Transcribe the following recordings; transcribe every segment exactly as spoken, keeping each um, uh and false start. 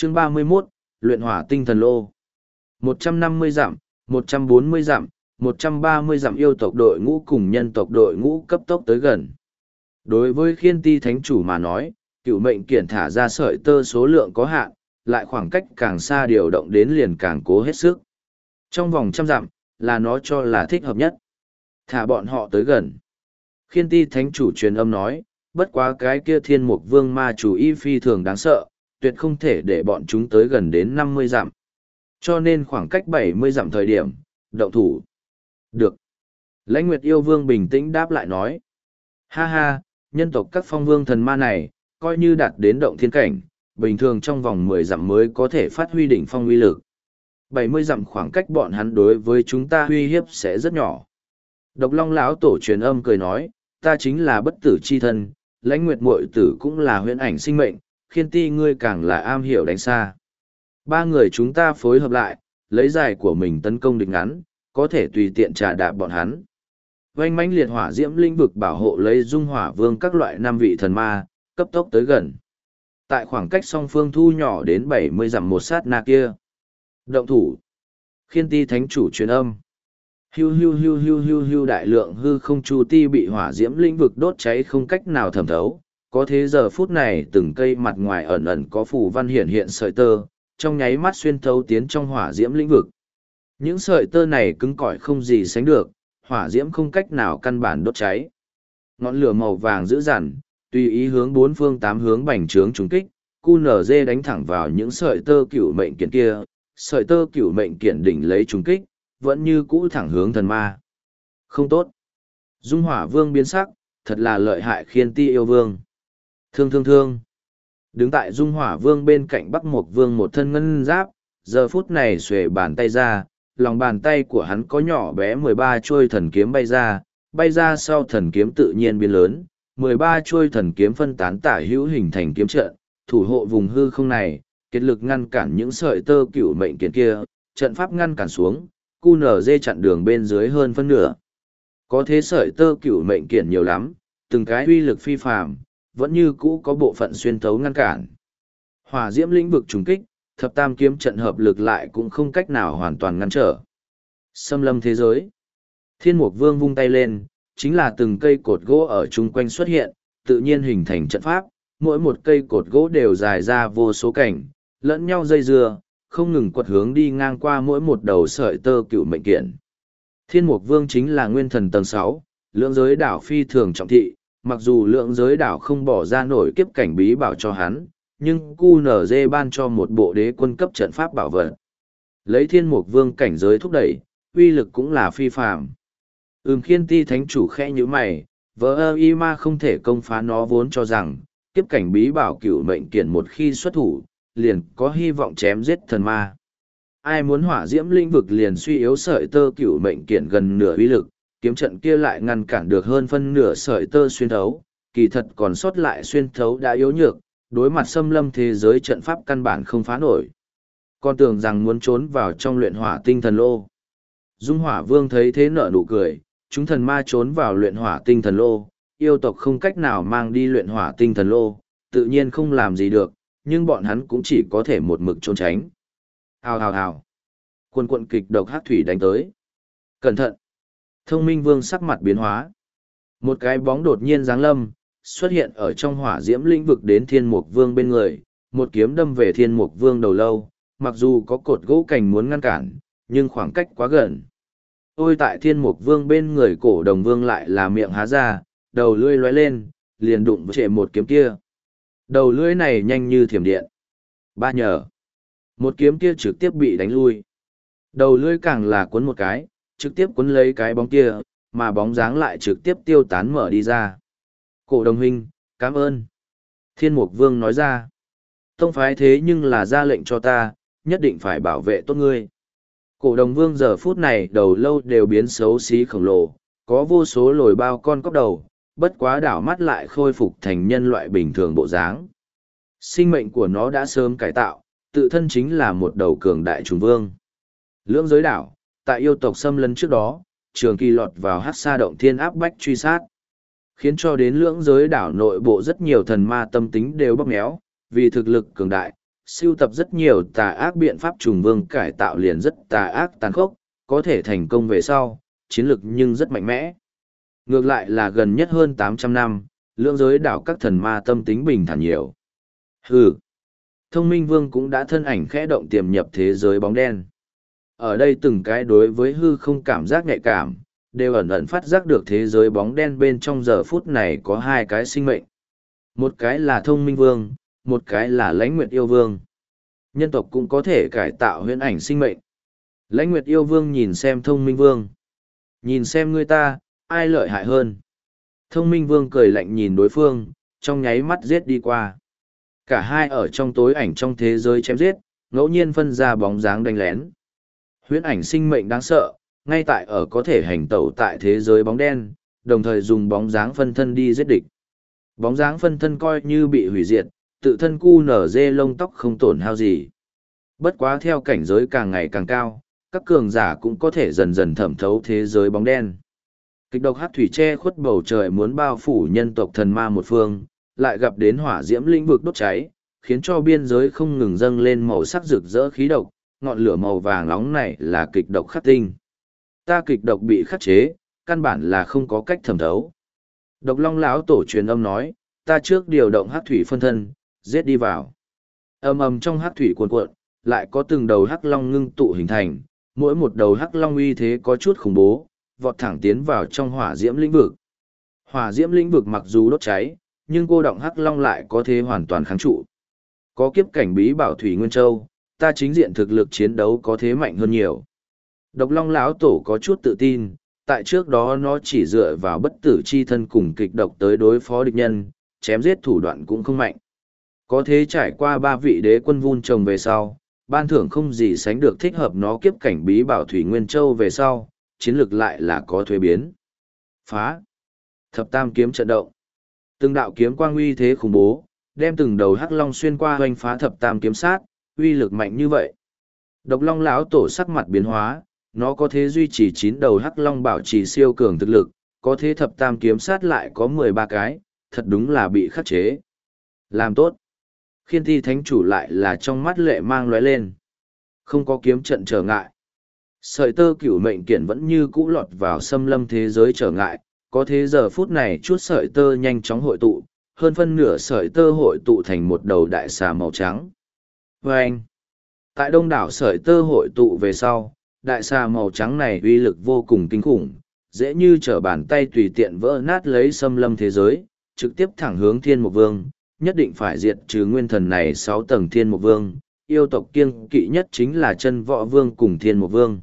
Chương ba mươi mốt, Luyện hỏa tinh thần lô. một trăm năm mươi dặm, một trăm bốn mươi dặm, một trăm ba mươi dặm yêu tộc đội ngũ cùng nhân tộc đội ngũ cấp tốc tới gần. Đối với Khiên Ti Thánh Chủ mà nói, cựu mệnh kiển thả ra sợi tơ số lượng có hạn, lại khoảng cách càng xa điều động đến liền càng cố hết sức. Trong vòng trăm dặm, là nó cho là thích hợp nhất. Thả bọn họ tới gần. Khiên Ti Thánh Chủ truyền âm nói, bất quá cái kia thiên mục vương ma chủ y phi thường đáng sợ, tuyệt không thể để bọn chúng tới gần đến năm mươi dặm. Cho nên khoảng cách bảy mươi dặm thời điểm, động thủ. Được. Lãnh Nguyệt yêu vương bình tĩnh đáp lại nói. Ha ha, nhân tộc các phong vương thần ma này, coi như đạt đến động thiên cảnh, bình thường trong vòng mười dặm mới có thể phát huy đỉnh phong uy lực. bảy mươi dặm khoảng cách bọn hắn đối với chúng ta uy hiếp sẽ rất nhỏ. Độc Long lão tổ truyền âm cười nói, ta chính là bất tử chi thân, Lãnh Nguyệt muội tử cũng là huyễn ảnh sinh mệnh, Khiên Ti ngươi càng là am hiểu đánh xa. Ba người chúng ta phối hợp lại, lấy dài của mình tấn công địch ngắn, có thể tùy tiện trà đạp bọn hắn. Vành mãnh liệt hỏa diễm lĩnh vực bảo hộ lấy dung hỏa vương các loại năm vị thần ma, cấp tốc tới gần. Tại khoảng cách song phương thu nhỏ đến bảy mươi dặm một sát na kia. Động thủ. Khiên Ti Thánh Chủ truyền âm. Hiu hiu hiu hiu hiu hiu đại lượng hư không chu ti bị hỏa diễm lĩnh vực đốt cháy không cách nào thẩm thấu. Có thế giờ phút này từng cây mặt ngoài ẩn ẩn có phù văn hiện hiện sợi tơ, trong nháy mắt xuyên thấu tiến trong hỏa diễm lĩnh vực. Những sợi tơ này cứng cỏi không gì sánh được, hỏa diễm không cách nào căn bản đốt cháy. Ngọn lửa màu vàng dữ dằn, tùy ý hướng bốn phương tám hướng bành trướng trúng kích, cu nở dê đánh thẳng vào những sợi tơ cửu mệnh kiện kia, sợi tơ cửu mệnh kiện đỉnh lấy trúng kích, vẫn như cũ thẳng hướng thần ma. Không tốt. Dung hỏa vương biến sắc, thật là lợi hại Khiên Ti yêu vương. Thương thương thương. Đứng tại Dung hỏa vương bên cạnh Bắc Mộc vương một thân ngân giáp, giờ phút này xuề bàn tay ra, lòng bàn tay của hắn có nhỏ bé mười ba chuôi thần kiếm bay ra, bay ra sau thần kiếm tự nhiên biến lớn, mười ba chuôi thần kiếm phân tán tả hữu hình thành kiếm trận, thủ hộ vùng hư không này, kết lực ngăn cản những sợi tơ cựu mệnh kiện kia, trận pháp ngăn cản xuống, cu nở dê chặn đường bên dưới hơn phân nửa. Có thế sợi tơ cựu mệnh kiện nhiều lắm, từng cái uy lực phi phàm, vẫn như cũ có bộ phận xuyên thấu ngăn cản. Hỏa diễm lĩnh vực trùng kích, thập tam kiếm trận hợp lực lại cũng không cách nào hoàn toàn ngăn trở. Xâm lâm thế giới. Thiên Mục Vương vung tay lên, chính là từng cây cột gỗ ở chung quanh xuất hiện, tự nhiên hình thành trận pháp, mỗi một cây cột gỗ đều dài ra vô số cảnh, lẫn nhau dây dưa, không ngừng quật hướng đi ngang qua mỗi một đầu sợi tơ cựu mệnh kiện. Thiên Mục Vương chính là nguyên thần tầng sáu, lượng giới đảo phi thường trọng thị, mặc dù lượng giới đảo không bỏ ra nổi kiếp cảnh bí bảo cho hắn, nhưng cu nở dê ban cho một bộ đế quân cấp trận pháp bảo vật. Lấy Thiên Mục Vương cảnh giới thúc đẩy, uy lực cũng là phi phàm. Ừm Khiên Ti Thánh Chủ khẽ như mày, vỡ ơ y ma không thể công phá nó vốn cho rằng, kiếp cảnh bí bảo cửu mệnh kiện một khi xuất thủ, liền có hy vọng chém giết thần ma. Ai muốn hỏa diễm lĩnh vực liền suy yếu sợi tơ cửu mệnh kiện gần nửa uy lực, kiếm trận kia lại ngăn cản được hơn phân nửa sợi tơ xuyên thấu, kỳ thật còn sót lại xuyên thấu đã yếu nhược, đối mặt xâm lâm thế giới trận pháp căn bản không phá nổi. Con tưởng rằng muốn trốn vào trong luyện hỏa tinh thần lô. Dung hỏa vương thấy thế nở nụ cười, chúng thần ma trốn vào luyện hỏa tinh thần lô, yêu tộc không cách nào mang đi luyện hỏa tinh thần lô, tự nhiên không làm gì được, nhưng bọn hắn cũng chỉ có thể một mực trốn tránh. Hào hào hào. Quần quận kịch độc hát thủy đánh tới. Cẩn thận. Thông minh vương sắc mặt biến hóa. Một cái bóng đột nhiên giáng lâm, xuất hiện ở trong hỏa diễm lĩnh vực đến Thiên Mục Vương bên người, một kiếm đâm về Thiên Mục Vương đầu lâu, mặc dù có cột gỗ cành muốn ngăn cản, nhưng khoảng cách quá gần. Ôi tại Thiên Mục Vương bên người Cổ Đồng Vương lại là miệng há ra, đầu lưỡi lóe lên, liền đụng với một kiếm kia. Đầu lưỡi này nhanh như thiểm điện. Ba nhờ. Một kiếm kia trực tiếp bị đánh lui. Đầu lưỡi càng là cuốn một cái, trực tiếp cuốn lấy cái bóng kia, mà bóng dáng lại trực tiếp tiêu tán mở đi ra. Cổ Đồng huynh, cảm ơn. Thiên Mục Vương nói ra. Tông phái thế nhưng là ra lệnh cho ta, nhất định phải bảo vệ tốt ngươi. Cổ Đồng Vương giờ phút này đầu lâu đều biến xấu xí khổng lồ, có vô số lồi bao con cóc đầu, bất quá đảo mắt lại khôi phục thành nhân loại bình thường bộ dáng. Sinh mệnh của nó đã sớm cải tạo, tự thân chính là một đầu cường đại trùng vương. Lưỡng giới đảo, tại yêu tộc xâm lấn trước đó, trường kỳ lọt vào hát sa động thiên áp bách truy sát. Khiến cho đến lưỡng giới đảo nội bộ rất nhiều thần ma tâm tính đều bóp méo, vì thực lực cường đại, sưu tập rất nhiều tà ác biện pháp trùng vương cải tạo liền rất tà ác tàn khốc, có thể thành công về sau, chiến lược nhưng rất mạnh mẽ. Ngược lại là gần nhất hơn tám trăm năm, lưỡng giới đảo các thần ma tâm tính bình thản nhiều. Hừ, thông minh vương cũng đã thân ảnh khẽ động tiềm nhập thế giới bóng đen. Ở đây từng cái đối với hư không cảm giác nhạy cảm, đều ẩn ẩn phát giác được thế giới bóng đen bên trong giờ phút này có hai cái sinh mệnh. Một cái là thông minh vương, một cái là lãnh nguyệt yêu vương. Nhân tộc cũng có thể cải tạo huyễn ảnh sinh mệnh. Lãnh nguyệt yêu vương nhìn xem thông minh vương. Nhìn xem ngươi ta, ai lợi hại hơn. Thông minh vương cười lạnh nhìn đối phương, trong nháy mắt giết đi qua. Cả hai ở trong tối ảnh trong thế giới chém giết, ngẫu nhiên phân ra bóng dáng đánh lén. Huyễn ảnh sinh mệnh đáng sợ, ngay tại ở có thể hành tẩu tại thế giới bóng đen, đồng thời dùng bóng dáng phân thân đi giết địch. Bóng dáng phân thân coi như bị hủy diệt, tự thân cu nở dê lông tóc không tổn hao gì. Bất quá theo cảnh giới càng ngày càng cao, các cường giả cũng có thể dần dần thẩm thấu thế giới bóng đen. Kịch độc hắc thủy che khuất bầu trời muốn bao phủ nhân tộc thần ma một phương, lại gặp đến hỏa diễm lĩnh vực đốt cháy, khiến cho biên giới không ngừng dâng lên màu sắc rực rỡ khí độc, ngọn lửa màu vàng nóng này là kịch độc khắc tinh. Ta kịch độc bị khắc chế, căn bản là không có cách thẩm thấu. Độc Long lão tổ truyền âm nói, ta trước điều động hắc thủy phân thân, giết đi vào. Ầm ầm trong hắc thủy cuồn cuộn, lại có từng đầu hắc long ngưng tụ hình thành, mỗi một đầu hắc long uy thế có chút khủng bố, vọt thẳng tiến vào trong hỏa diễm lĩnh vực. Hỏa diễm lĩnh vực mặc dù đốt cháy, nhưng cô động hắc long lại có thể hoàn toàn kháng trụ. Có kiếp cảnh bí bảo thủy nguyên châu, ta chính diện thực lực chiến đấu có thế mạnh hơn nhiều. Độc Long lão tổ có chút tự tin, tại trước đó nó chỉ dựa vào bất tử chi thân cùng kịch độc tới đối phó địch nhân, chém giết thủ đoạn cũng không mạnh. Có thế trải qua ba vị đế quân vun trồng về sau, ban thưởng không gì sánh được thích hợp nó kiếp cảnh bí bảo thủy nguyên châu về sau, chiến lược lại là có thuế biến. Phá. Thập tam kiếm trận động. Từng đạo kiếm quang uy thế khủng bố, đem từng đầu hắc long xuyên qua hoành phá thập tam kiếm sát, uy lực mạnh như vậy. Độc Long lão tổ sắc mặt biến hóa, nó có thế duy trì chín đầu hắc long bảo trì siêu cường thực lực, có thế thập tam kiếm sát lại có mười ba cái, thật đúng là bị khắc chế. Làm tốt. Khiên Thi thánh chủ lại là trong mắt lệ mang lóe lên. Không có kiếm trận trở ngại. Sợi tơ cửu mệnh kiện vẫn như cũ lọt vào xâm lâm thế giới trở ngại, có thế giờ phút này chút sợi tơ nhanh chóng hội tụ, hơn phân nửa sợi tơ hội tụ thành một đầu đại xà màu trắng. Và anh, tại đông đảo sợi tơ hội tụ về sau, đại xà màu trắng này uy lực vô cùng kinh khủng, dễ như trở bàn tay tùy tiện vỡ nát lấy xâm lâm thế giới, trực tiếp thẳng hướng Thiên Mục Vương, nhất định phải diệt trừ nguyên thần này sáu tầng Thiên Mục Vương, yêu tộc kiêng kỵ nhất chính là Chân Võ Vương cùng Thiên Mục Vương.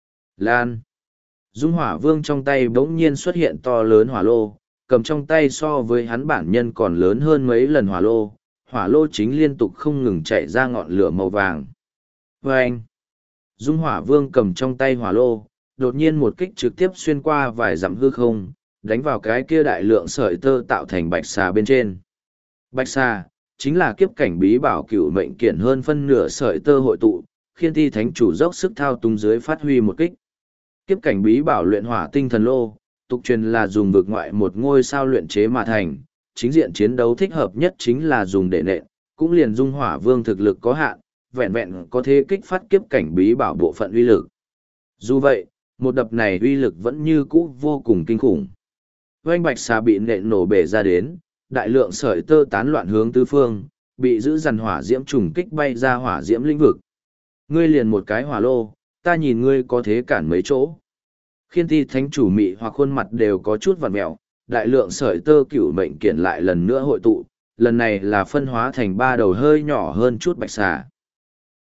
Lan. Dung Hỏa Vương trong tay bỗng nhiên xuất hiện to lớn hỏa lô, cầm trong tay so với hắn bản nhân còn lớn hơn mấy lần hỏa lô, hỏa lô chính liên tục không ngừng chạy ra ngọn lửa màu vàng. Và anh, Dung Hỏa Vương cầm trong tay hỏa lô, đột nhiên một kích trực tiếp xuyên qua vài dặm hư không, đánh vào cái kia đại lượng sợi tơ tạo thành bạch xà bên trên. Bạch xà, chính là kiếp cảnh bí bảo cửu mệnh kiện hơn phân nửa sợi tơ hội tụ, Khiên Thi thánh chủ dốc sức thao túng dưới phát huy một kích. Kiếp cảnh bí bảo luyện hỏa tinh thần lô, tục truyền là dùng vực ngoại một ngôi sao luyện chế mà thành, chính diện chiến đấu thích hợp nhất chính là dùng để nện, cũng liền Dung Hỏa Vương thực lực có hạn, vẹn vẹn có thể kích phát kiếp cảnh bí bảo bộ phận uy lực. Dù vậy, một đập này uy lực vẫn như cũ vô cùng kinh khủng. Oanh bạch xà bị nện nổ bể ra đến, đại lượng sợi tơ tán loạn hướng tứ phương, bị giữ dằn hỏa diễm trùng kích bay ra hỏa diễm lĩnh vực. Ngươi liền một cái hỏa lô, ta nhìn ngươi có thế cản mấy chỗ. Khiên Thi thánh chủ mị hoặc khuôn mặt đều có chút vặn mẹo, đại lượng sợi tơ cửu mệnh kiện lại lần nữa hội tụ, lần này là phân hóa thành ba đầu hơi nhỏ hơn chút bạch xà.